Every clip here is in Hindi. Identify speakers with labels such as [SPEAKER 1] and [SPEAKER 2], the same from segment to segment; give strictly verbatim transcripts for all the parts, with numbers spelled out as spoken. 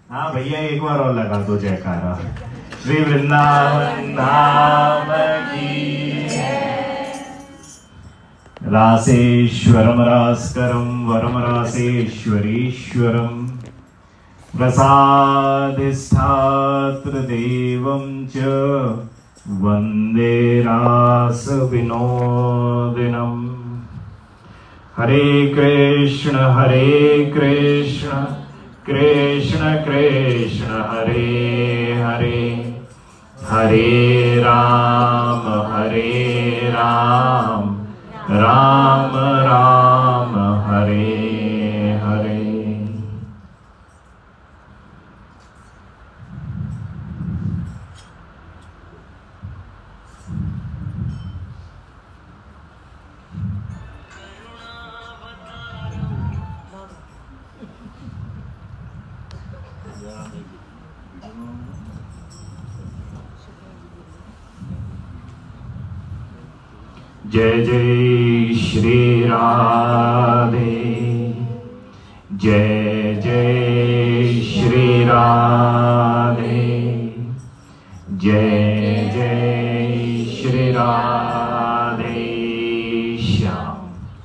[SPEAKER 1] हाँ भैया एक बार और लगा दो जयकारा। श्री वृंदावन धाम की रासेश्वरम रास्करम वरम रासेश्वरीश्वरम प्रसादिष्ठात्र देवं च वंदे रास विनोदिनम्। हरे कृष्ण हरे कृष्ण कृष्ण कृष्ण हरे हरे, हरे राम हरे राम राम राम हरे हरे। जय जय श्री राधे, जय जय श्री राधे, जय जय श्री राधे श्याम।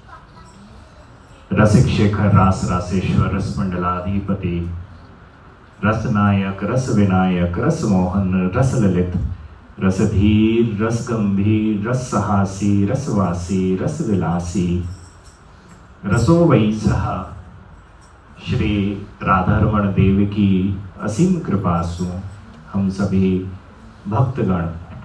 [SPEAKER 1] रसिक शेखर रास रासेश्वर रस मंडलाधिपति रस नायक रस विनायक रस मोहन रस ललित रसधीर रस गंभीर रस सहासी रसवासी रस विलासी रसो वैसह श्री राधारमण देव की असीम कृपा सु हम सभी भक्तगण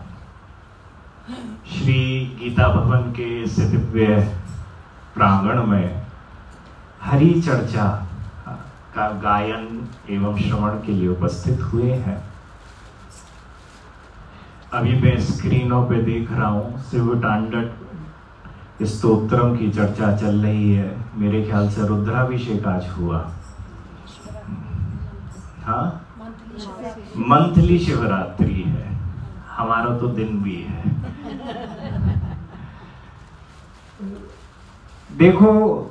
[SPEAKER 1] श्री गीता भवन के इस दिव्य प्रांगण में हरि चर्चा का गायन एवं श्रवण के लिए उपस्थित हुए हैं। अभी मैं स्क्रीनों पे देख रहा हूँ शिव तांडव स्तोत्रम की चर्चा चल रही है। मेरे ख्याल से रुद्राभिषेक आज हुआ। हाँ, मंथली शिवरात्रि है, हमारा तो दिन भी है। देखो,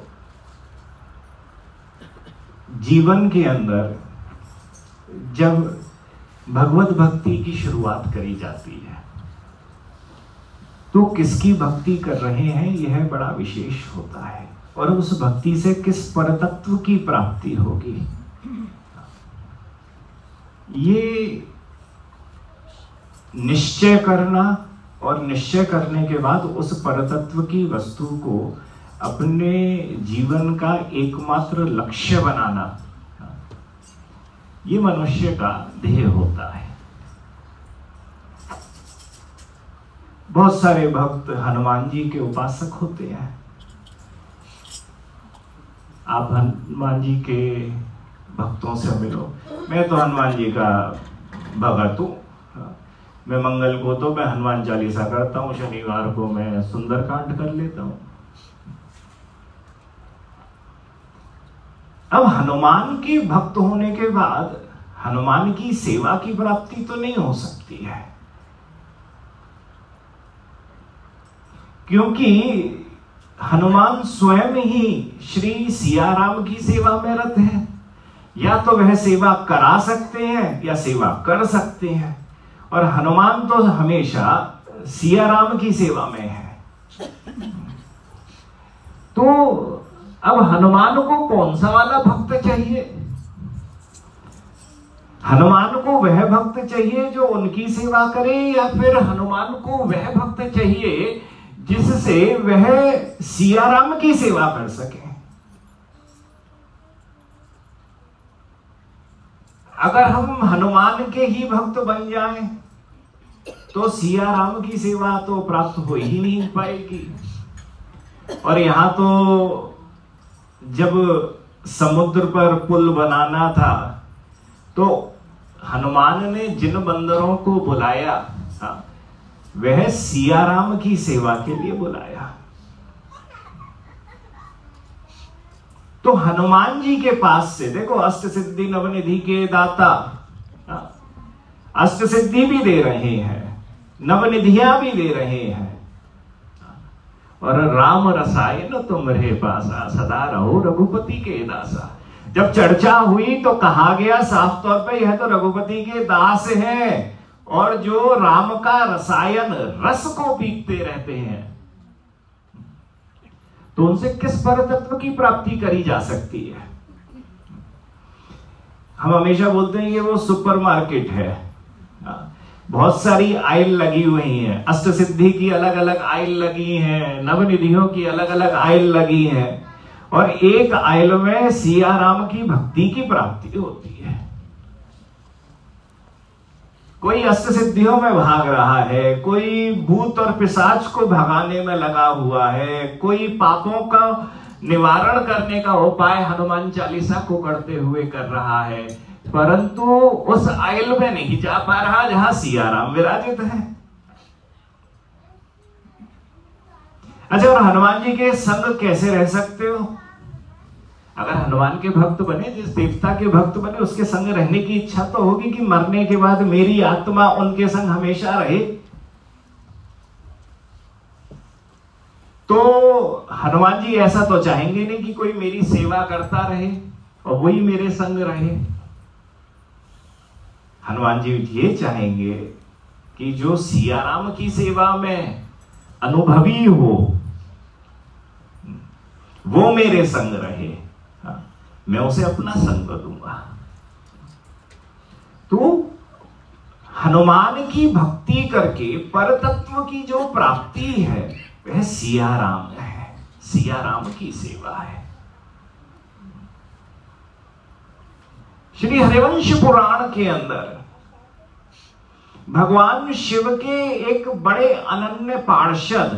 [SPEAKER 1] जीवन के अंदर जब भगवत भक्ति की शुरुआत करी जाती है तो किसकी भक्ति कर रहे हैं यह बड़ा विशेष होता है, और उस भक्ति से किस परतत्व की प्राप्ति होगी ये निश्चय करना, और निश्चय करने के बाद उस परतत्व की वस्तु को अपने जीवन का एकमात्र लक्ष्य बनाना, ये मनुष्य का ध्येय होता है। बहुत सारे भक्त हनुमान जी के उपासक होते हैं। आप हनुमान जी के भक्तों से मिलो। मैं तो हनुमान जी का भगत हूँ। मैं मंगल को तो मैं हनुमान चालीसा करता हूँ, शनिवार को मैं सुंदरकांड कर लेता हूँ। अब हनुमान के भक्त होने के बाद हनुमान की सेवा की प्राप्ति तो नहीं हो सकती है, क्योंकि हनुमान स्वयं ही श्री सिया राम की सेवा में रत है। या तो वह सेवा करा सकते हैं या सेवा कर सकते हैं, और हनुमान तो हमेशा सिया राम की सेवा में है। तो अब हनुमान को कौन सा वाला भक्त चाहिए? हनुमान को वह भक्त चाहिए जो उनकी सेवा करे, या फिर हनुमान को वह भक्त चाहिए जिससे वह सिया राम की सेवा कर सके? अगर हम हनुमान के ही भक्त बन जाएं तो सिया राम की सेवा तो प्राप्त हो ही नहीं पाएगी। और यहां तो जब समुद्र पर पुल बनाना था तो हनुमान ने जिन बंदरों को बुलाया वह सिया राम की सेवा के लिए बुलाया। तो हनुमान जी के पास से देखो, अष्ट सिद्धि नवनिधि के दाता, अष्ट सिद्धि भी दे रहे हैं, नवनिधियां भी दे रहे हैं, और राम रसायन तुम्हारे पासा, सदा रहो रघुपति के दासा। जब चर्चा हुई तो कहा गया साफ तौर पे यह तो रघुपति के दास हैं और जो राम का रसायन रस को पीते रहते हैं, तो उनसे किस पर तत्व की प्राप्ति करी जा सकती है? हम हमेशा बोलते हैं कि वो सुपरमार्केट है, बहुत सारी आयल लगी हुई हैं, अष्ट सिद्धि की अलग अलग आयल लगी हैं, नवनिधियों की अलग अलग आयल लगी हैं, और एक आयल में सिया राम की भक्ति की प्राप्ति होती है। कोई अष्ट सिद्धियों में भाग रहा है, कोई भूत और पिशाच को भगाने में लगा हुआ है, कोई पापों का निवारण करने का उपाय हनुमान चालीसा को करते हुए कर रहा है, परंतु उस आयल में नहीं जा पा रहा जहां सिया राम विराजित है। अच्छा, और हनुमान जी के संग कैसे रह सकते हो? अगर हनुमान के भक्त बने, जिस देवता के भक्त बने, उसके संग रहने की इच्छा तो होगी कि मरने के बाद मेरी आत्मा उनके संग हमेशा रहे। तो हनुमान जी ऐसा तो चाहेंगे नहीं कि कोई मेरी सेवा करता रहे और वही मेरे संग रहे। हनुमान जी ये चाहेंगे कि जो सिया राम की सेवा में अनुभवी हो वो मेरे संग रहे, मैं उसे अपना संग दूंगा। तो हनुमान की भक्ति करके परतत्व की जो प्राप्ति है वह सिया राम है, सिया राम की सेवा है। श्री हरिवंश पुराण के अंदर भगवान शिव के एक बड़े अनन्य पार्षद,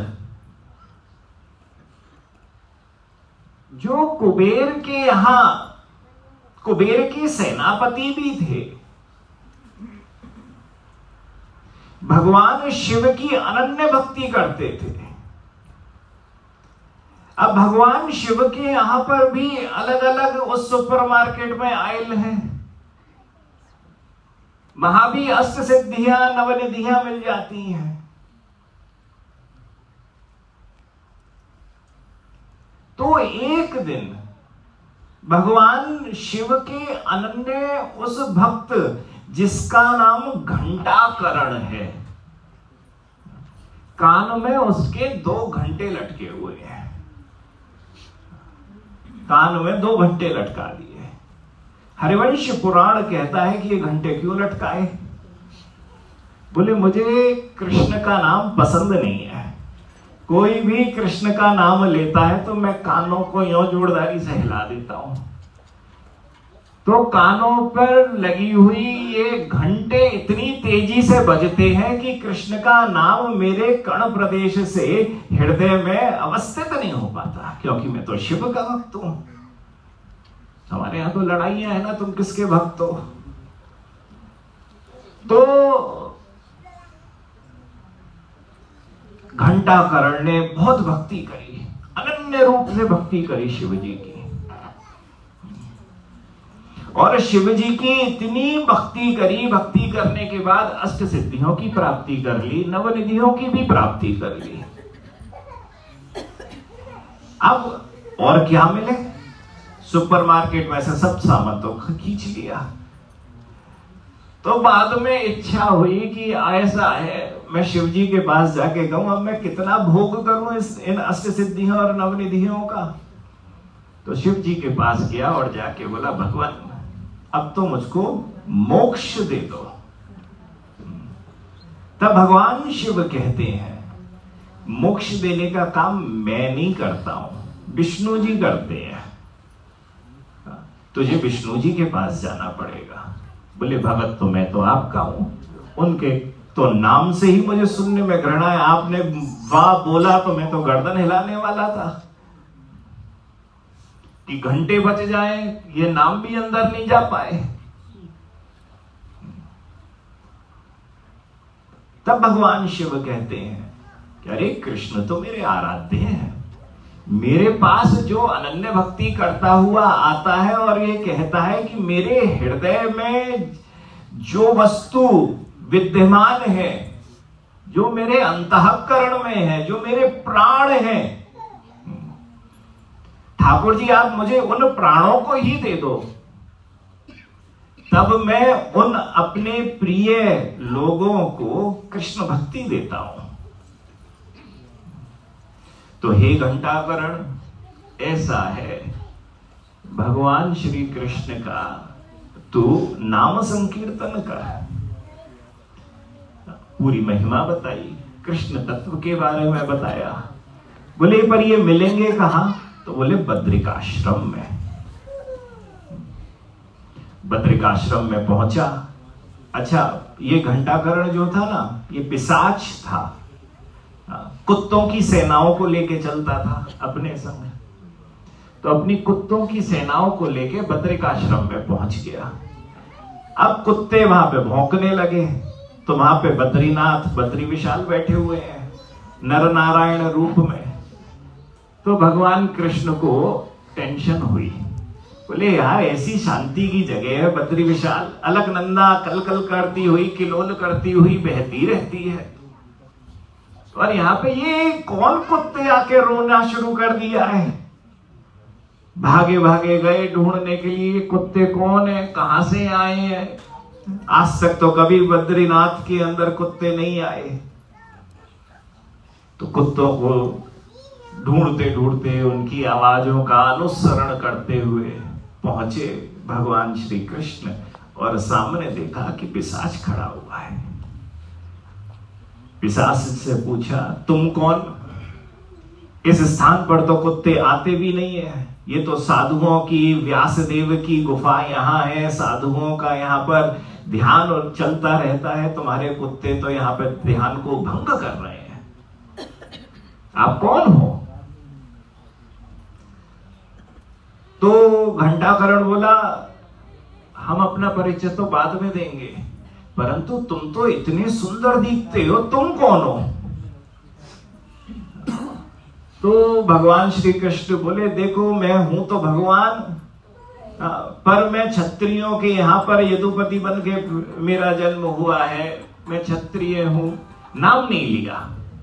[SPEAKER 1] जो कुबेर के यहां कुबेर के सेनापति भी थे, भगवान शिव की अनन्य भक्ति करते थे। अब भगवान शिव के यहां पर भी अलग अलग उस सुपरमार्केट में आयल हैं, वहां भी अष्ट सिद्धियां नवनिधियां मिल जाती हैं। तो एक दिन भगवान शिव के अनन्य उस भक्त जिसका नाम घंटाकरण है, कान में उसके दो घंटे लटके हुए हैं, कान में दो घंटे लटका दिए। हरिवंश पुराण कहता है कि ये घंटे क्यों लटकाए? बोले मुझे कृष्ण का नाम पसंद नहीं है, कोई भी कृष्ण का नाम लेता है तो मैं कानों को यों जोरदारी से हिला देता हूं। तो कानों पर लगी हुई ये घंटे इतनी तेजी से बजते हैं कि कृष्ण का नाम मेरे कर्ण प्रदेश से हृदय में अवस्थित नहीं हो पाता, क्योंकि मैं तो शिव का भक्त हूं। हमारे यहां तो लड़ाइयां है ना, तुम किसके भक्त हो? तो घंटाकरण ने बहुत भक्ति करी, अनन्य रूप से भक्ति करी शिव जी की, और शिव जी की इतनी भक्ति करी, भक्ति करने के बाद अष्ट सिद्धियों की प्राप्ति कर ली, नवनिधियों की भी प्राप्ति कर ली। अब और क्या मिले? सुपरमार्केट में से सब सामान तो खींच लिया। तो बाद में इच्छा हुई कि ऐसा है, मैं शिव जी के पास जाके कहूं अब मैं कितना भोग करूं इस इन अष्ट सिद्धियों और नवनिधियों का। तो शिव जी के पास गया और जाके बोला, भगवान अब तो मुझको मोक्ष दे दो। तब भगवान शिव कहते हैं, मोक्ष देने का काम मैं नहीं करता हूं, विष्णु जी करते हैं, तुझे विष्णु जी के पास जाना पड़ेगा। बोले भगत तो मैं तो आपका हूं, उनके तो नाम से ही मुझे सुनने में घृणा है, आपने वाह बोला तो मैं तो गर्दन हिलाने वाला था कि घंटे बच जाए, ये नाम भी अंदर नहीं जा पाए। तब भगवान शिव कहते हैं कि अरे कृष्ण तो मेरे आराध्य हैं, मेरे पास जो अनन्य भक्ति करता हुआ आता है और ये कहता है कि मेरे हृदय में जो वस्तु विद्यमान है, जो मेरे अंतःकरण में है, जो मेरे प्राण हैं, ठाकुर जी आप मुझे उन प्राणों को ही दे दो तब मैं उन अपने प्रिय लोगों को कृष्ण भक्ति देता हूं। तो हे घंटाकरण, ऐसा है भगवान श्री कृष्ण का तू नाम संकीर्तन कर। पूरी महिमा बताई, कृष्ण तत्व के बारे में बताया। बोले पर ये मिलेंगे कहां? तो बोले बद्रिकाश्रम में। बद्रिकाश्रम में पहुंचा। अच्छा, ये घंटाकरण जो था ना, ये पिशाच था, कुत्तों की सेनाओं को लेके चलता था अपने संग। तो अपनी कुत्तों की सेनाओं को लेके बद्रिकाश्रम में पहुंच गया। अब कुत्ते वहां पे भौंकने लगे, तो वहां पे बद्रीनाथ बद्री विशाल बैठे हुए हैं नर नारायण रूप में। तो भगवान कृष्ण को टेंशन हुई। बोले यार, ऐसी शांति की जगह है बद्री विशाल, अलकनंदा कल कल करती हुई, किलोल करती हुई बहती रहती है, और यहाँ पे ये कौन कुत्ते आके रोना शुरू कर दिया है। भागे भागे गए ढूंढने के लिए, कुत्ते कौन है, कहां से आए हैं। आज तक तो कभी बद्रीनाथ के अंदर कुत्ते नहीं आए। तो कुत्तों को ढूंढते ढूंढते, उनकी आवाजों का अनुसरण करते हुए पहुंचे भगवान श्री कृष्ण, और सामने देखा कि पिशाच खड़ा हुआ है। पिशाच से पूछा, तुम कौन? इस स्थान पर तो कुत्ते आते भी नहीं है, ये तो साधुओं की, व्यासदेव की गुफा यहाँ है, साधुओं का यहाँ पर ध्यान और चलता रहता है, तुम्हारे कुत्ते तो यहाँ पर ध्यान को भंग कर रहे हैं, आप कौन हो? तो घंटाकरण बोला, हम अपना परिचय तो बाद में देंगे, परंतु तुम तो इतने सुंदर दिखते हो, तुम कौन हो? तो भगवान श्री कृष्ण बोले, देखो मैं हूं तो भगवान, पर मैं क्षत्रियों के यहाँ पर यदुपति बन के मेरा जन्म हुआ है, मैं क्षत्रिय हूं, नाम नहीं लिया,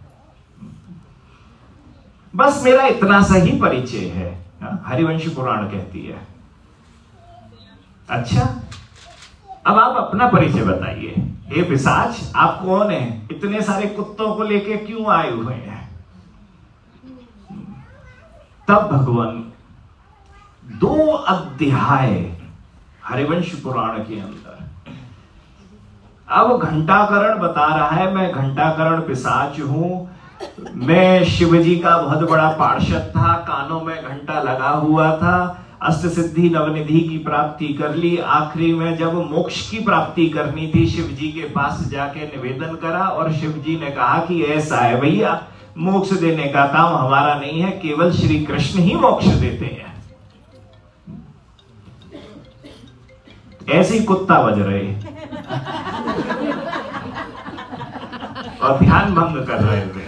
[SPEAKER 1] बस मेरा इतना सा ही परिचय है। हरिवंश पुराण कहती है। अच्छा, अब आप अपना परिचय बताइए। हे पिशाच, आप कौन हैं? इतने सारे कुत्तों को लेके क्यों आए हुए हैं? तब भगवान दो अध्याय हरिवंश पुराण के अंदर, अब घंटाकरण बता रहा है, मैं घंटाकरण पिशाच हूं, मैं शिवजी का बहुत बड़ा पार्षद था, कानों में घंटा लगा हुआ था, अष्ट सिद्धि नवनिधि की प्राप्ति कर ली, आखिरी में जब मोक्ष की प्राप्ति करनी थी, शिवजी के पास जाके निवेदन करा, और शिवजी ने कहा कि ऐसा है भैया, मोक्ष देने का काम हमारा नहीं है, केवल श्री कृष्ण ही मोक्ष देते हैं। ऐसे ही कुत्ता बज रहे और ध्यान भंग कर रहे थे।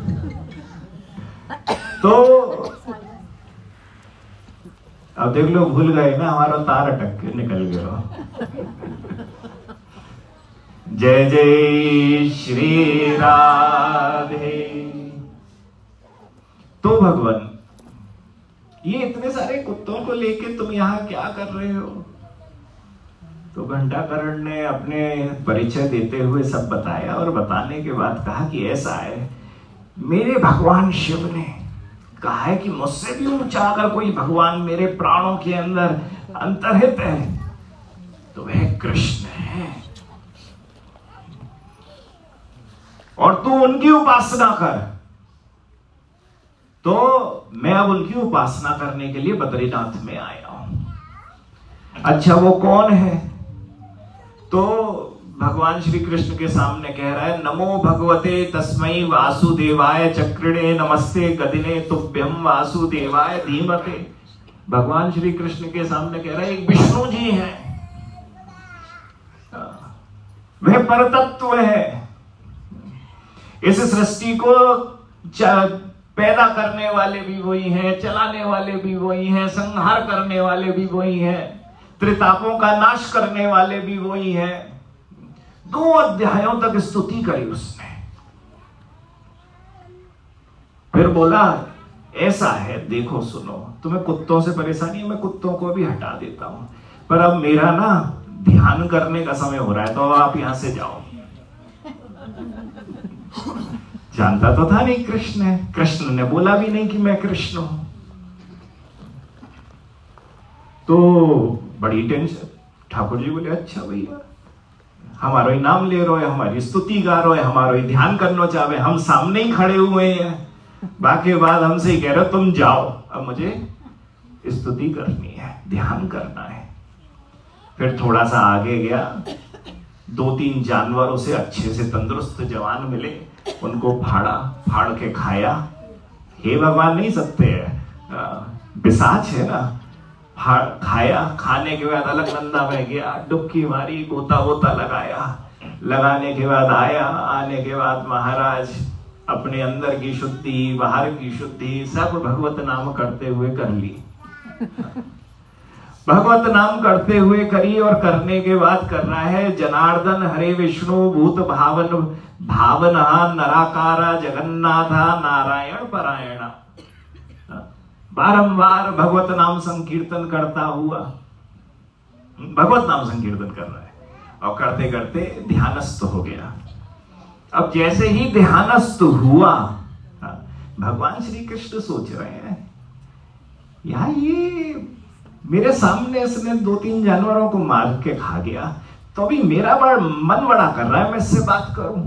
[SPEAKER 1] तो अब देख लो, भूल गए ना, हमारा तार अटक के निकल गया। जय जय श्री राधे। तो भगवान, ये इतने सारे कुत्तों को लेके तुम यहां क्या कर रहे हो? तो घंटाकरण ने अपने परिचय देते हुए सब बताया, और बताने के बाद कहा कि ऐसा है, मेरे भगवान शिव ने कहा है कि मुझसे भी ऊंचा अगर कोई भगवान मेरे प्राणों के अंदर अंतर्हित है तो वह कृष्ण है, और तू उनकी उपासना कर। तो मैं अब उनकी उपासना करने के लिए बद्रीनाथ में आया हूं। अच्छा, वो कौन है? तो भगवान श्री कृष्ण के सामने कह रहा है, नमो भगवते तस्मै वासुदेवाय चक्रिणे नमस्ते गदिने तुभ्यम वासुदेवाय धीमते। भगवान श्री कृष्ण के सामने कह रहा है, एक विष्णु जी हैं, वह परतत्व है, इस सृष्टि को पैदा करने वाले भी वही हैं, चलाने वाले भी वही हैं, संहार करने वाले भी वही हैं, त्रितापों का नाश करने वाले भी वही हैं। दो अध्यायों तक स्तुति करी उसने। फिर बोला, ऐसा है, देखो सुनो, तुम्हें कुत्तों से परेशानी है, मैं कुत्तों को भी हटा देता हूं, पर अब मेरा ना ध्यान करने का समय हो रहा है, तो आप यहां से जाओ। जानता तो था नहीं कृष्ण है, कृष्ण ने बोला भी नहीं कि मैं कृष्ण हूं। तो बड़ी टेंशन। ठाकुर जी बोले अच्छा भैया, हमारो ही नाम ले रहे हो, हमारी स्तुति गा रहे हो, हमारो ही ध्यान करना चाहे, हम सामने ही खड़े हुए हैं, बाकी बाद हमसे ही कह रहे हो तुम जाओ, अब मुझे स्तुति करनी है, ध्यान करना है। फिर थोड़ा सा आगे गया, दो तीन जानवरों से अच्छे से तंदुरुस्त जवान मिले, उनको फाड़ा, फाड़ के खाया। हे भगवान नहीं सकते है, पिशाच है ना। खाया, खाने के बाद अलकनंदा में गया, डुबकी मारी, गोता गोता लगाया, लगाने के बाद आया, आने के बाद महाराज अपने अंदर की शुद्धि, बाहर की शुद्धि सब भगवत नाम करते हुए कर ली। भगवत नाम करते हुए करी, और करने के बाद कर रहा है जनार्दन हरे विष्णु भूत भावन भावना नराकारा जगन्नाथा नारायण परायणा। बारंबार भगवत नाम संकीर्तन करता हुआ, भगवत नाम संकीर्तन कर रहा है, और करते करते ध्यानस्थ हो गया। अब जैसे ही ध्यानस्थ हुआ, भगवान श्री कृष्ण सोच रहे हैं यार ये मेरे सामने इसने दो तीन जानवरों को मार के खा गया, तो अभी मेरा बड़ा मन बड़ा कर रहा है, मैं इससे बात करूं।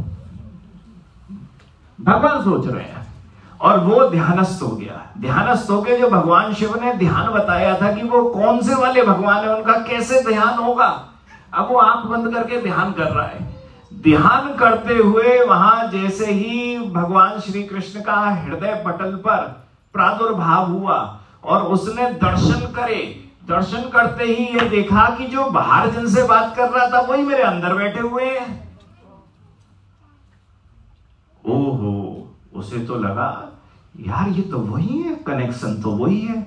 [SPEAKER 1] भगवान सोच रहे हैं, और वो ध्यानस्थ हो गया। ध्यानस्थ होके जो भगवान शिव ने ध्यान बताया था कि वो कौन से वाले भगवान है, उनका कैसे ध्यान होगा, अब वो आंख बंद करके ध्यान कर रहा है। ध्यान करते हुए वहां जैसे ही भगवान श्री कृष्ण का हृदय पटल पर प्रादुर्भाव हुआ, और उसने दर्शन करे, दर्शन करते ही ये देखा कि जो बाहर जिनसे बात कर रहा था वही मेरे अंदर बैठे हुए हैं। ओहो, उसे तो लगा यार ये तो वही है, कनेक्शन तो वही है।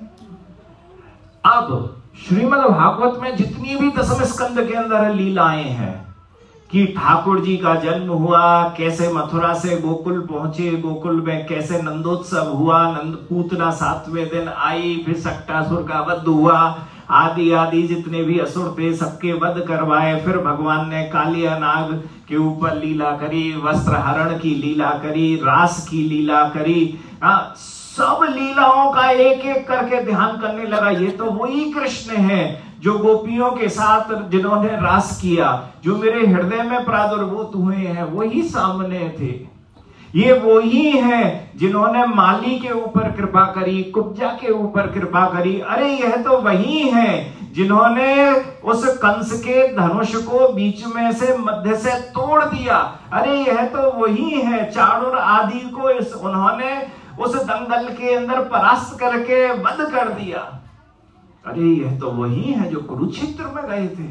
[SPEAKER 1] अब श्रीमद् भागवत में जितनी भी दसम स्कंद के अंदर लीलाएं हैं कि ठाकुर जी का जन्म हुआ, कैसे मथुरा से गोकुल पहुंचे, गोकुल में कैसे नंदोत्सव हुआ, नंद पूतना सातवें दिन आई, फिर सक्टासुर का वध हुआ, आदि आदि जितने भी असुर थे सबके वध करवाए। फिर भगवान ने कालिया नाग के ऊपर लीला करी, वस्त्र हरण की लीला करी, रास की लीला करी। आ, सब लीलाओं का एक एक करके ध्यान करने लगा। ये तो वही कृष्ण है जो गोपियों के साथ जिन्होंने रास किया, जो मेरे हृदय में प्रादुर्भूत हुए हैं, वही सामने थे। ये वही हैं जिन्होंने माली के ऊपर कृपा करी, कुब्जा के ऊपर कृपा करी। अरे यह तो वही हैं जिन्होंने उस कंस के धनुष को बीच में से मध्य से तोड़ दिया। अरे यह तो वही है चाणूर आदि को इस उन्होंने उस दंगल के अंदर परास्त करके वध कर दिया। अरे यह तो वही है जो कुरुक्षेत्र में गए थे।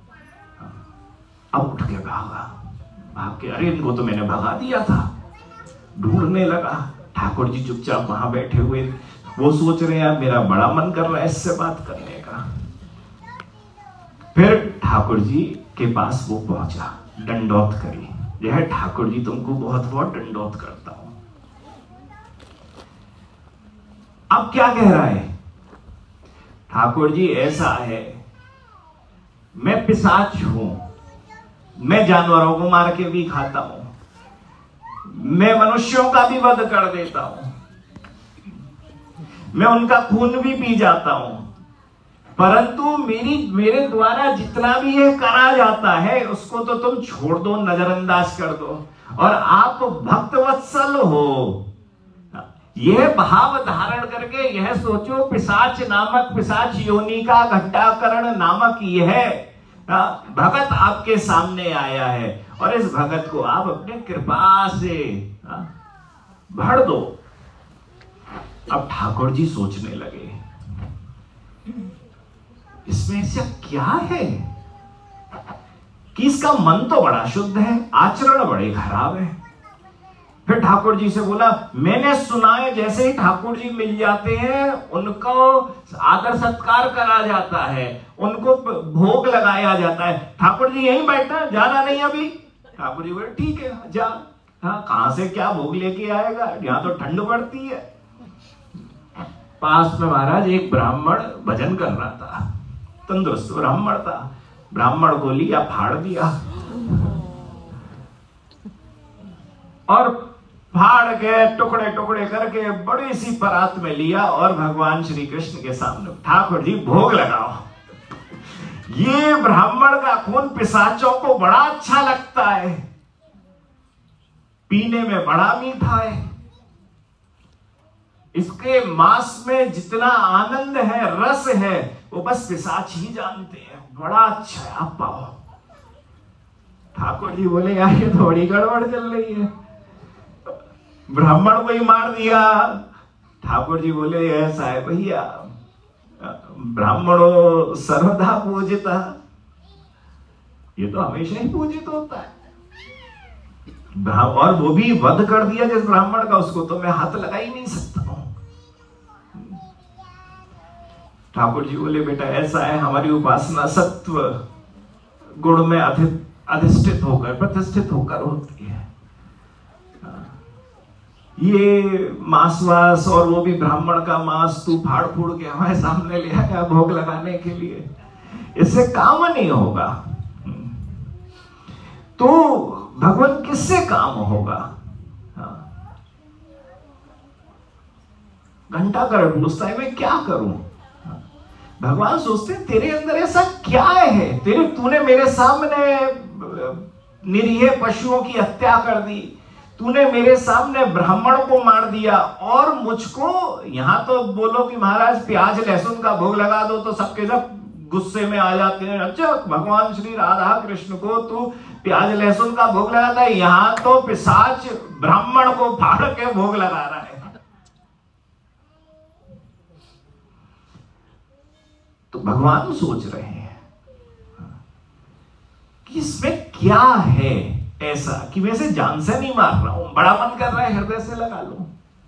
[SPEAKER 1] अब उठ के भागा, भाग के अरे इनको तो मैंने भगा दिया था। ढूंढने लगा, ठाकुर जी चुपचाप वहां बैठे हुए, वो सोच रहे हैं मेरा बड़ा मन कर रहा है इससे बात करने का। फिर ठाकुर जी के पास वो पहुंचा, दंडौत करी, यह ठाकुर जी तुमको बहुत बहुत दंडौत करता हूं। अब क्या कह रहा है ठाकुर जी, ऐसा है मैं पिशाच हूं, मैं जानवरों को मार के भी खाता हूं, मैं मनुष्यों का भी वध कर देता हूं, मैं उनका खून भी पी जाता हूं, परंतु मेरी मेरे द्वारा जितना भी ये करा जाता है उसको तो तुम छोड़ दो, नजरअंदाज कर दो। और आप भक्तवत्सल हो, यह भाव धारण करके यह सोचो पिशाच नामक, पिशाच योनि का घट्टाकरण नामक यह भगत आपके सामने आया है, और इस भगत को आप अपने कृपा से भर दो। अब ठाकुर जी सोचने लगे इसमें ऐसा क्या है कि इसका मन तो बड़ा शुद्ध है, आचरण बड़े खराब है। फिर ठाकुर जी से बोला, मैंने सुना है जैसे ही ठाकुर जी मिल जाते हैं उनको आदर सत्कार करा जाता है, उनको भोग लगाया जाता है। ठाकुर जी यहीं बैठना, जाना नहीं अभी। ठाकुर जी बोले ठीक है जा। हाँ, कहां से क्या भोग लेके आएगा, यहां तो ठंड पड़ती है। पास में महाराज एक ब्राह्मण भजन कर रहा था, तंदुरुस्त ब्राह्मण था, ब्राह्मण को लिया, फाड़ दिया, और फाड़ के टुकड़े टुकड़े करके बड़ी सी परात में लिया और भगवान श्री कृष्ण के सामने, ठाकुर जी भोग लगाओ। ये ब्राह्मण का खून पिशाचों को बड़ा अच्छा लगता है, पीने में बड़ा मीठा है, इसके मांस में जितना आनंद है, रस है, वो बस पिशाच ही जानते हैं, बड़ा अच्छा है, आप पाओ। ठाकुर जी बोले यार ये थोड़ी गड़बड़ चल रही है, ब्राह्मण को ही मार दिया। ठाकुर जी बोले ऐसा है भैया, ब्राह्मणों सर्वदा पूजिता, ये तो हमेशा ही पूजित होता है, और वो भी वध कर दिया जिस ब्राह्मण का, उसको तो मैं हाथ लगा ही नहीं सकता हूं। ठाकुर जी बोले बेटा ऐसा है, हमारी उपासना सत्व गुण में अधिष्ठित होकर, प्रतिष्ठित होकर होती है। ये मांस वास और वो भी ब्राह्मण का मांस तू फाड़ फूड़ के हमारे सामने ले आया भोग लगाने के लिए, इससे काम नहीं होगा। तो भगवान किससे काम होगा? घंटा कर पूछता है मैं क्या करूं? भगवान सोचते हैं तेरे अंदर ऐसा क्या है, तेरे तूने मेरे सामने निरीह पशुओं की हत्या कर दी, तूने मेरे सामने ब्राह्मण को मार दिया, और मुझको यहां तो बोलो कि महाराज प्याज लहसुन का भोग लगा दो तो सबके सब गुस्से में आ जाते हैं। अच्छा भगवान श्री राधा कृष्ण को तू प्याज लहसुन का भोग लगाता है, यहां तो पिशाच ब्राह्मण को फाड़ के भोग लगा रहा है। तो भगवान सोच रहे हैं कि इसमें क्या है ऐसा कि मैं इसे जान से नहीं मार रहा हूं, बड़ा मन कर रहा है हृदय से लगा लूं।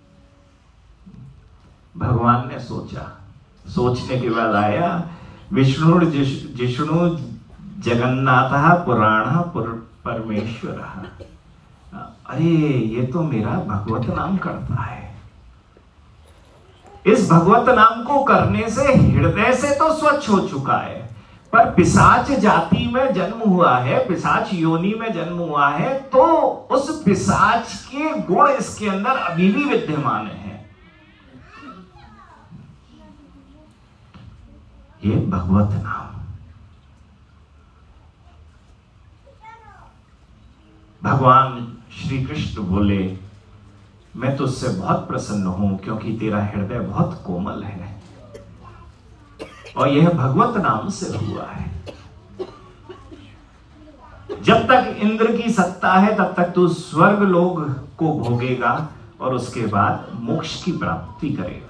[SPEAKER 1] भगवान ने सोचा, सोचने के बाद आया विष्णु जिष्णु जगन्नाथ पुराण परमेश्वर, अरे ये तो मेरा भगवत नाम करता है, इस भगवत नाम को करने से हृदय से तो स्वच्छ हो चुका है, पर पिशाच जाति में जन्म हुआ है, पिशाच योनि में जन्म हुआ है, तो उस पिशाच के गुण इसके अंदर अभी भी विद्यमान है। ये भगवत नाम, भगवान श्री कृष्ण बोले मैं तुझसे बहुत प्रसन्न हूं क्योंकि तेरा हृदय बहुत कोमल है और यह भगवत नाम से हुआ है। जब तक इंद्र की सत्ता है तब तक तू स्वर्ग लोक को भोगेगा और उसके बाद मोक्ष की प्राप्ति करेगा।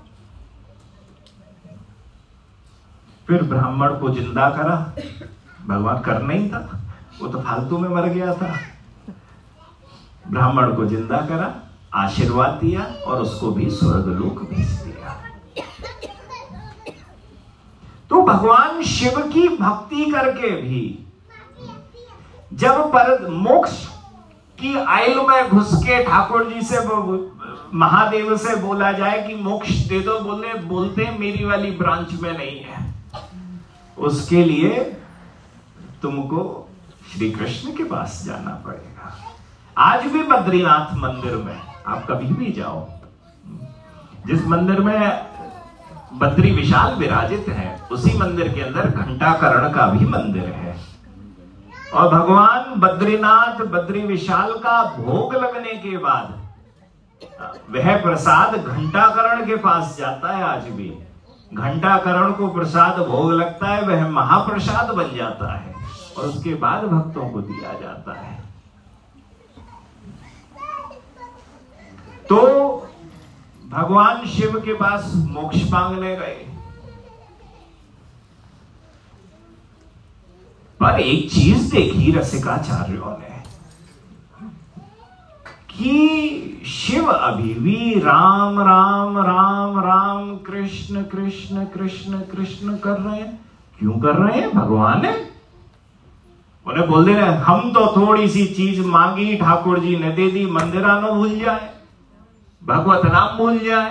[SPEAKER 1] फिर ब्राह्मण को जिंदा करा, भगवान करना ही था, वो तो फालतू में मर गया था। ब्राह्मण को जिंदा करा, आशीर्वाद दिया और उसको भी स्वर्गलोक भेज दिया। तो भगवान शिव की भक्ति करके भी जब पर मोक्ष की आयु में घुस के ठाकुर जी से महादेव से बोला जाए कि मोक्ष दे दो, बोले बोलते मेरी वाली ब्रांच में नहीं है, उसके लिए तुमको श्री कृष्ण के पास जाना पड़ेगा। आज भी बद्रीनाथ मंदिर में आप कभी भी जाओ, जिस मंदिर में बद्री विशाल विराजित है उसी मंदिर के अंदर घंटाकर्ण का भी मंदिर है और भगवान बद्रीनाथ बद्री विशाल का भोग लगने के बाद वह प्रसाद घंटाकर्ण के पास जाता है। आज भी घंटाकर्ण को प्रसाद भोग लगता है, वह महाप्रसाद बन जाता है और उसके बाद भक्तों को दिया जाता है। तो भगवान शिव के पास मोक्ष मांगने गए, पर एक चीज देखी रसिकाचार्यों ने कि शिव अभी भी राम राम राम राम कृष्ण कृष्ण कृष्ण कृष्ण कर रहे हैं। क्यों कर रहे हैं? भगवान है, उन्हें बोल दे रहे हम तो थोड़ी सी चीज मांगी ठाकुर जी ने दे दी, मंदिरा न भूल जाए, भगवत नाम भूल जाए,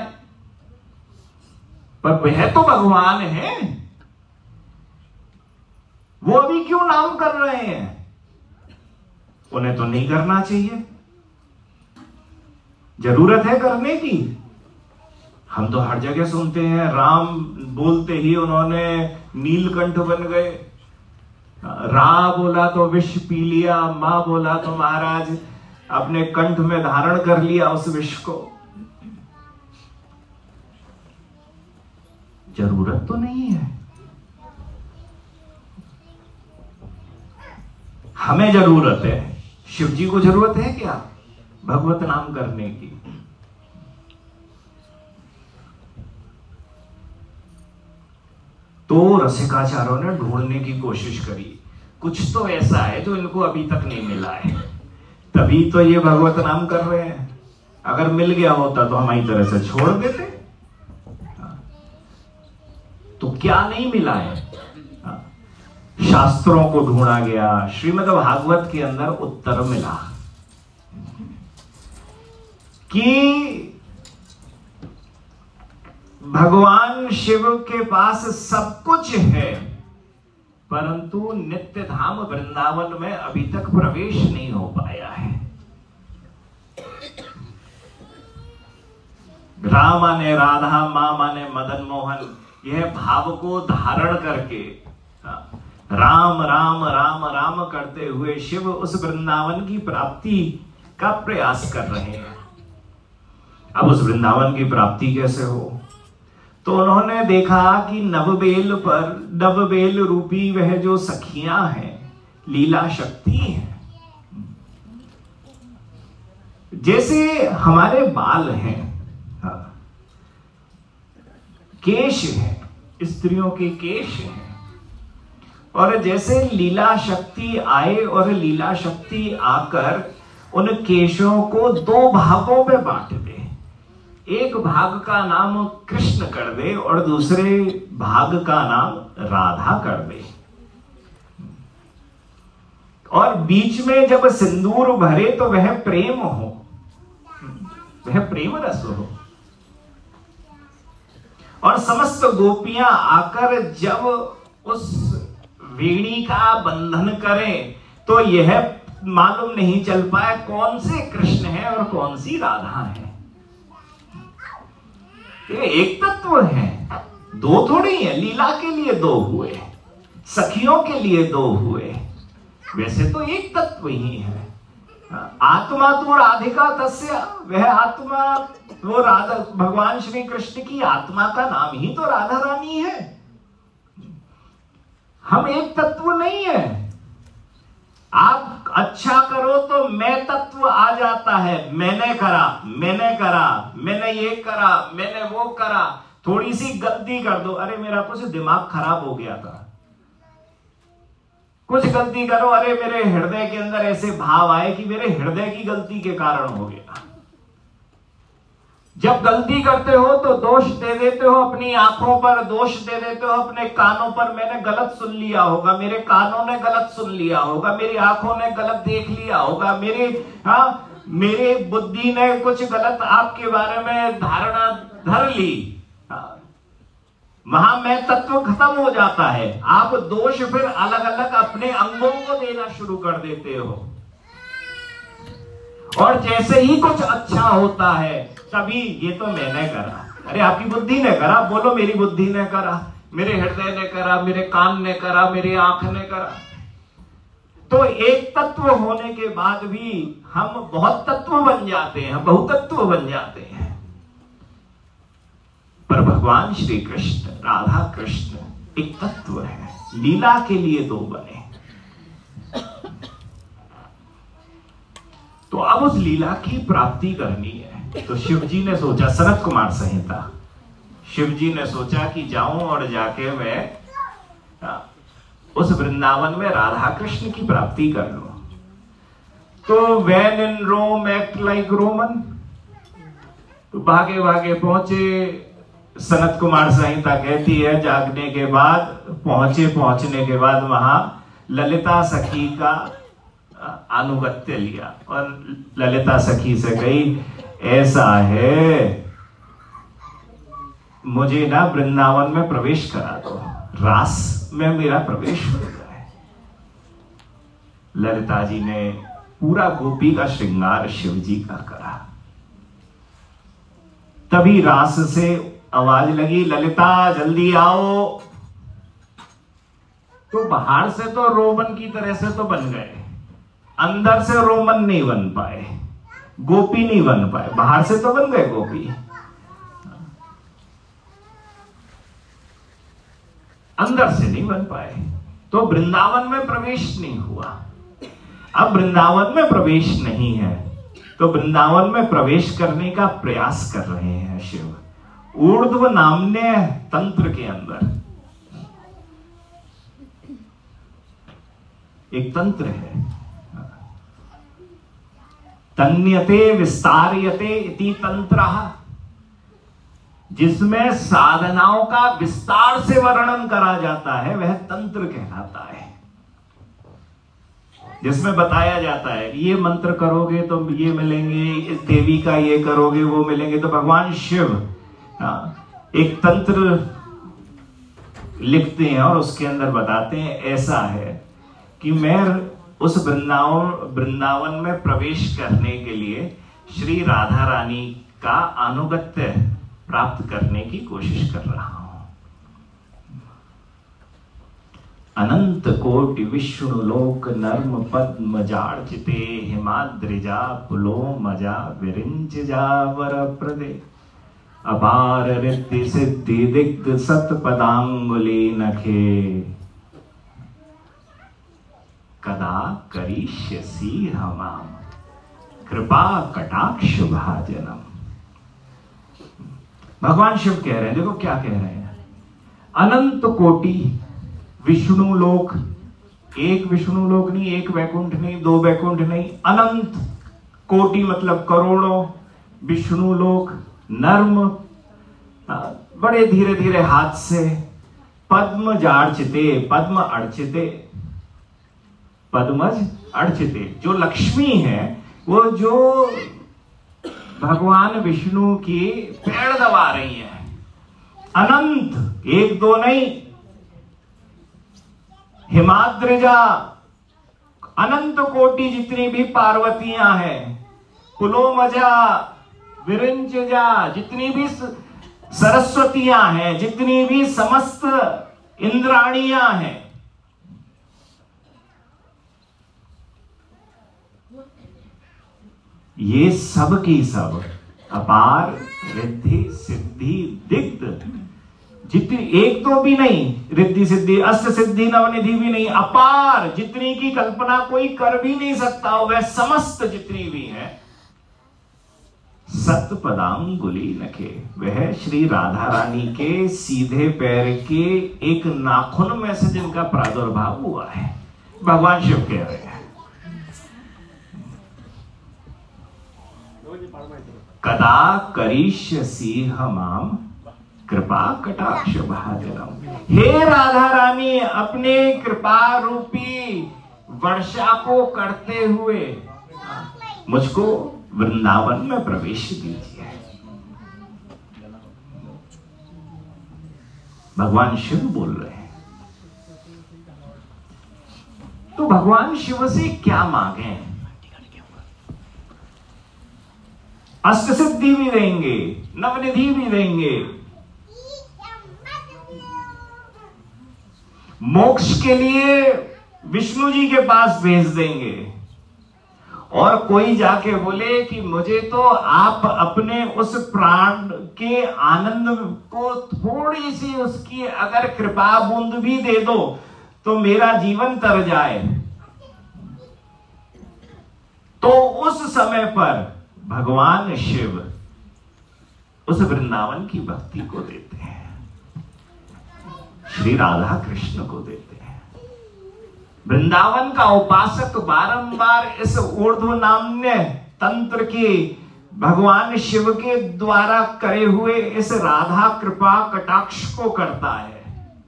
[SPEAKER 1] पर वह तो भगवान है, वो अभी क्यों नाम कर रहे हैं? उन्हें तो नहीं करना चाहिए, जरूरत है करने की। हम तो हर जगह सुनते हैं राम बोलते ही उन्होंने नीलकंठ बन गए, रा बोला तो विष पी लिया, मां बोला तो महाराज अपने कंठ में धारण कर लिया उस विष को। जरूरत तो नहीं है। हमें जरूरत है, शिव जी को जरूरत है क्या भगवत नाम करने की? तो रसिकाचार्यों ने ढूंढने की कोशिश करी, कुछ तो ऐसा है जो इनको अभी तक नहीं मिला है, तभी तो ये भगवत नाम कर रहे हैं। अगर मिल गया होता तो हमारी तरह से छोड़ देते। तो क्या नहीं मिला है? शास्त्रों को ढूंढा गया, श्रीमद् भागवत के अंदर उत्तर मिला कि भगवान शिव के पास सब कुछ है, परंतु नित्य धाम वृंदावन में अभी तक प्रवेश नहीं हो पाया है। राम माने राधा, मां माने मदन मोहन, यह भाव को धारण करके राम राम राम राम करते हुए शिव उस वृंदावन की प्राप्ति का प्रयास कर रहे हैं। अब उस वृंदावन की प्राप्ति कैसे हो? तो उन्होंने देखा कि नवबेल पर, नवबेल रूपी वह जो सखियां हैं, लीला शक्ति है। जैसे हमारे बाल हैं, केश है, स्त्रियों के केश हैं, और जैसे लीला शक्ति आए और लीला शक्ति आकर उन केशों को दो भागों में बांट दे, एक भाग का नाम कृष्ण कर दे और दूसरे भाग का नाम राधा कर दे, और बीच में जब सिंदूर भरे तो वह प्रेम हो, वह प्रेम रस हो, और समस्त गोपियां आकर जब उस वेणी का बंधन करें तो यह मालूम नहीं चल पाए कौन से कृष्ण है और कौन सी राधा है। ये एक तत्व है, दो थोड़ी है। लीला के लिए दो हुए, सखियों के लिए दो हुए, वैसे तो एक तत्व ही है। आत्मा तो राधिका तस्य, वह आत्मा वो राधा, भगवान श्री कृष्ण की आत्मा का नाम ही तो राधा रानी है। हम एक तत्व नहीं है। आप अच्छा करो तो मैं तत्व आ जाता है, मैंने करा, मैंने करा, मैंने ये करा, मैंने वो करा। थोड़ी सी गलती कर दो, अरे मेरा कुछ दिमाग खराब हो गया था, कुछ गलती करो, अरे मेरे हृदय के अंदर ऐसे भाव आए कि मेरे हृदय की गलती के कारण हो गया। जब गलती करते हो तो दोष दे देते हो, अपनी आंखों पर दोष दे देते हो, अपने कानों पर मैंने गलत सुन लिया होगा, मेरे कानों ने गलत सुन लिया होगा, मेरी आंखों ने गलत देख लिया होगा, मेरे हाँ मेरे बुद्धि ने कुछ गलत आपके बारे में धारणा धर ली। वहां मैं तत्व खत्म हो जाता है। आप दोष फिर अलग अलग अपने अंगों को देना शुरू कर देते हो, और जैसे ही कुछ अच्छा होता है तभी ये तो मैंने करा, अरे आपकी बुद्धि ने करा, बोलो मेरी बुद्धि ने करा, मेरे हृदय ने करा, मेरे कान ने करा, मेरी आंख ने करा। तो एक तत्व होने के बाद भी हम बहुत तत्व बन जाते हैं, बहुतत्व बन जाते हैं। पर भगवान श्री कृष्ण, राधा कृष्ण एक तत्व है, लीला के लिए दो बने। तो अब उस लीला की प्राप्ति करनी है। तो शिव जी ने सोचा, सनत कुमार संहिता, शिव जी ने सोचा कि जाऊं और जाके मैं उस वृंदावन में राधा कृष्ण की प्राप्ति कर लूं। तो when in Rome act like Roman, तो भागे भागे पहुंचे। सनत कुमार संहिता कहती है जागने के बाद, पहुंचे, पहुंचने के बाद वहां ललिता सखी का अनुगत्य लिया और ललिता सखी से कही, ऐसा है मुझे ना वृंदावन में प्रवेश करा दो, रास में मेरा प्रवेश हो जाए। ललिता जी ने पूरा गोपी का श्रृंगार शिव जी का करा। तभी रास से आवाज लगी, ललिता जल्दी आओ। तो बाहर से तो रोमन की तरह से तो बन गए, अंदर से रोमन नहीं बन पाए, गोपी नहीं बन पाए। बाहर से तो बन गए गोपी, अंदर से नहीं बन पाए, तो वृंदावन में प्रवेश नहीं हुआ। अब वृंदावन में प्रवेश नहीं है, तो वृंदावन में प्रवेश करने का प्रयास कर रहे हैं शिव ऊर्ध्व नामने तंत्र के अंदर। एक तंत्र है, तन्यते विस्तार्यते इति तंत्रः, जिसमें साधनाओं का विस्तार से वर्णन करा जाता है, वह तंत्र कहलाता है। जिसमें बताया जाता है ये मंत्र करोगे तो ये मिलेंगे, इस देवी का ये करोगे वो मिलेंगे। तो भगवान शिव एक तंत्र लिखते हैं और उसके अंदर बताते हैं ऐसा है कि मैं उस वृंदावन वृंदावन में प्रवेश करने के लिए श्री राधा रानी का अनुगत्य प्राप्त करने की कोशिश कर रहा हूं। अनंत कोटि विष्णु लोक नर्म पद्म जार्चिते हिमाद्रिजा पुलो मजा विरिंच जावर प्रदे अपार रिद्धि सिद्धि दिग्ध सत पदांगुली नखे कदा करिष्यसि हमाम कृपा कटाक्ष भाजनम। भगवान शिव कह रहे हैं, देखो क्या कह रहे हैं, अनंत कोटि विष्णु लोक, एक विष्णु लोक नहीं, एक वैकुंठ नहीं, दो वैकुंठ नहीं, अनंत कोटि मतलब करोड़ों विष्णु लोक, नर्म बड़े धीरे धीरे हाथ से, पद्म जार्चिते पद्म अर्चिते, पद्मज अर्चिते, जो लक्ष्मी है वो जो भगवान विष्णु की पैर दबा रही है। अनंत, एक दो नहीं, हिमाद्रिजा अनंत कोटि जितनी भी पार्वतियां हैं, पुलोमजा विरिंचजा जितनी भी सरस्वतियां हैं, जितनी भी समस्त इंद्राणियां हैं, ये सब की सब अपार रिद्धि सिद्धि दिग्ध, जितनी एक तो भी नहीं, रिद्धि सिद्धि अष्ट सिद्धि नवनिधि भी नहीं, अपार जितनी की कल्पना कोई कर भी नहीं सकता, वह समस्त जितनी भी है, सत पदांगुली नखे, वह श्री राधा रानी के सीधे पैर के एक नाखून में से जिनका प्रादुर्भाव हुआ है। भगवान शिव कह रहे हैं, कदा करिष्यसि हमाम कृपा कटाक्ष भाजनम। हे राधा रानी, अपने कृपा रूपी वर्षा को करते हुए मुझको वृंदावन में प्रवेश दीजिए। भगवान शिव बोल रहे हैं। तो भगवान शिव से क्या मांगे? अष्ट सिद्धि भी देंगे, नवनिधि भी देंगे, मोक्ष के लिए विष्णु जी के पास भेज देंगे। और कोई जाके बोले कि मुझे तो आप अपने उस प्राण के आनंद को थोड़ी सी उसकी अगर कृपा बूंद भी दे दो तो मेरा जीवन तर जाए, तो उस समय पर भगवान शिव उस वृंदावन की भक्ति को देते हैं, श्री राधा कृष्ण को देते हैं। वृंदावन का उपासक बारंबार इस ऊर्ध्व नाम्य तंत्र के भगवान शिव के द्वारा करे हुए इस राधा कृपा कटाक्ष को करता है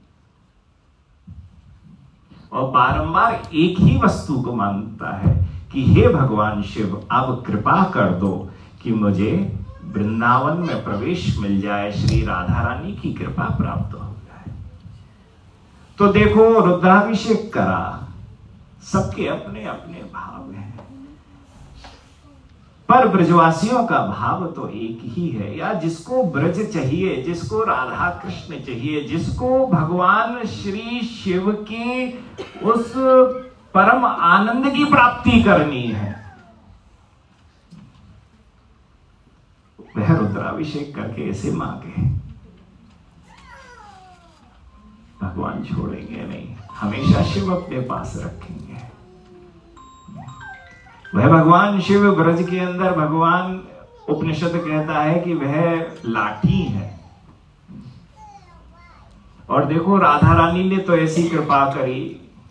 [SPEAKER 1] और बारंबार एक ही वस्तु को मांगता है कि हे भगवान शिव, अब कृपा कर दो कि मुझे वृंदावन में प्रवेश मिल जाए, श्री राधा रानी की कृपा प्राप्त हो जाए। तो देखो, रुद्राभिषेक करा, सबके अपने अपने भाव हैं, पर ब्रजवासियों का भाव तो एक ही है। या जिसको ब्रज चाहिए, जिसको राधा कृष्ण चाहिए, जिसको भगवान श्री शिव की उस परम आनंद की प्राप्ति करनी है, वह रुद्राभिषेक करके ऐसे मांगे, भगवान छोड़ेंगे नहीं, हमेशा शिव अपने पास रखेंगे। वह भगवान शिव ब्रज के अंदर, भगवान उपनिषद कहता है कि वह लाठी है। और देखो राधा रानी ने तो ऐसी कृपा करी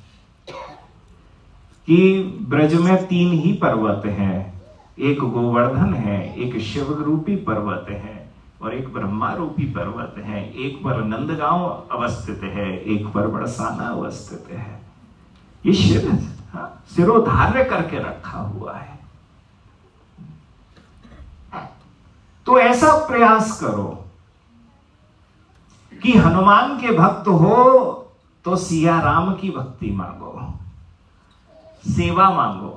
[SPEAKER 1] कि ब्रज में तीन ही पर्वत हैं, एक गोवर्धन है, एक शिव रूपी पर्वत है और एक ब्रह्मा रूपी पर्वत है। एक पर नंदगांव अवस्थित है, एक पर बरसाना अवस्थित है। ये शिव सिरोधार्य करके रखा हुआ है। तो ऐसा प्रयास करो कि हनुमान के भक्त हो तो सिया राम की भक्ति मांगो, सेवा मांगो,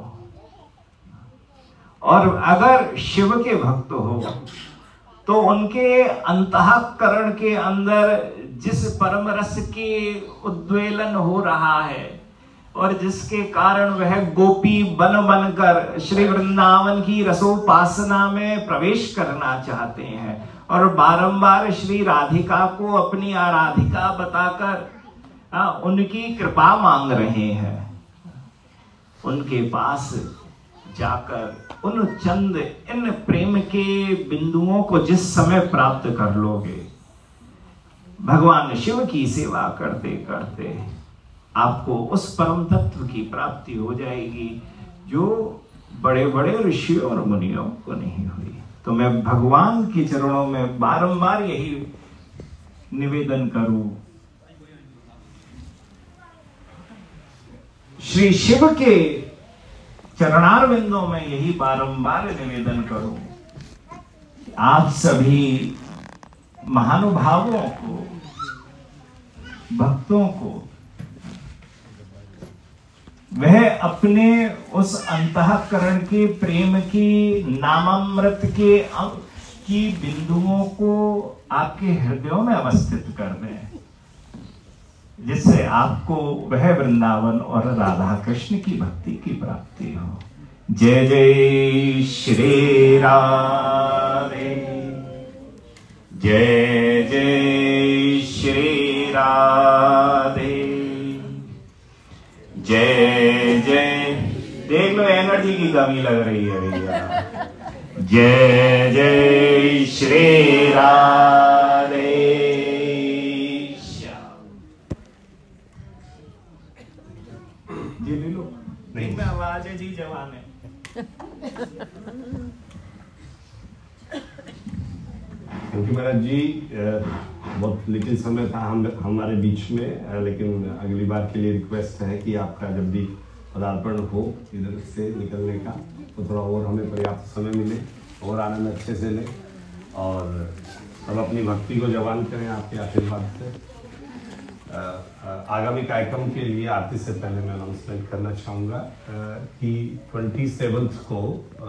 [SPEAKER 1] और अगर शिव के भक्त हो तो उनके अंतःकरण के अंदर जिस परम रस के उद्वेलन हो रहा है और जिसके कारण वह गोपी बन बनकर श्री वृंदावन की रसोपासना में प्रवेश करना चाहते हैं और बारंबार श्री राधिका को अपनी आराधिका बताकर आ, उनकी कृपा मांग रहे हैं, उनके पास जाकर उन चंद इन प्रेम के बिंदुओं को जिस समय प्राप्त कर लोगे, भगवान शिव की सेवा करते करते आपको उस परम तत्व की प्राप्ति हो जाएगी जो बड़े बड़े ऋषियों और मुनियों को नहीं हुई। तो मैं भगवान के चरणों में बारंबार यही निवेदन करूं, श्री शिव के चरणारविंदों में यही बारंबार निवेदन करूं, आप सभी महानुभावों को, भक्तों को वह अपने उस अंतःकरण के प्रेम की नामामृत के अंग की बिंदुओं को आपके हृदयों में अवस्थित कर दें, जिससे आपको वह वृंदावन और राधा कृष्ण की भक्ति की प्राप्ति हो। जय जय श्री राधे, जय जय श्री राधे, जय जय। देख लो एनर्जी की कमी लग रही है भैया। जय जय श्री राधे श्याम। जी ले लो, नहीं मैं आवाज है जी जवान है।
[SPEAKER 2] क्योंकि महाराज जी बहुत लिटिल समय था हम हमारे बीच में, लेकिन अगली बार के लिए रिक्वेस्ट है कि आपका जब भी पदार्पण हो इधर से निकलने का तो थोड़ा और हमें पर्याप्त समय मिले और आनंद अच्छे से लें और सब अपनी भक्ति को जवान करें आपके आशीर्वाद से। आगामी कार्यक्रम के लिए आरती से पहले मैं अनाउंसमेंट करना चाहूँगा कि ट्वेंटी सेवन्थ को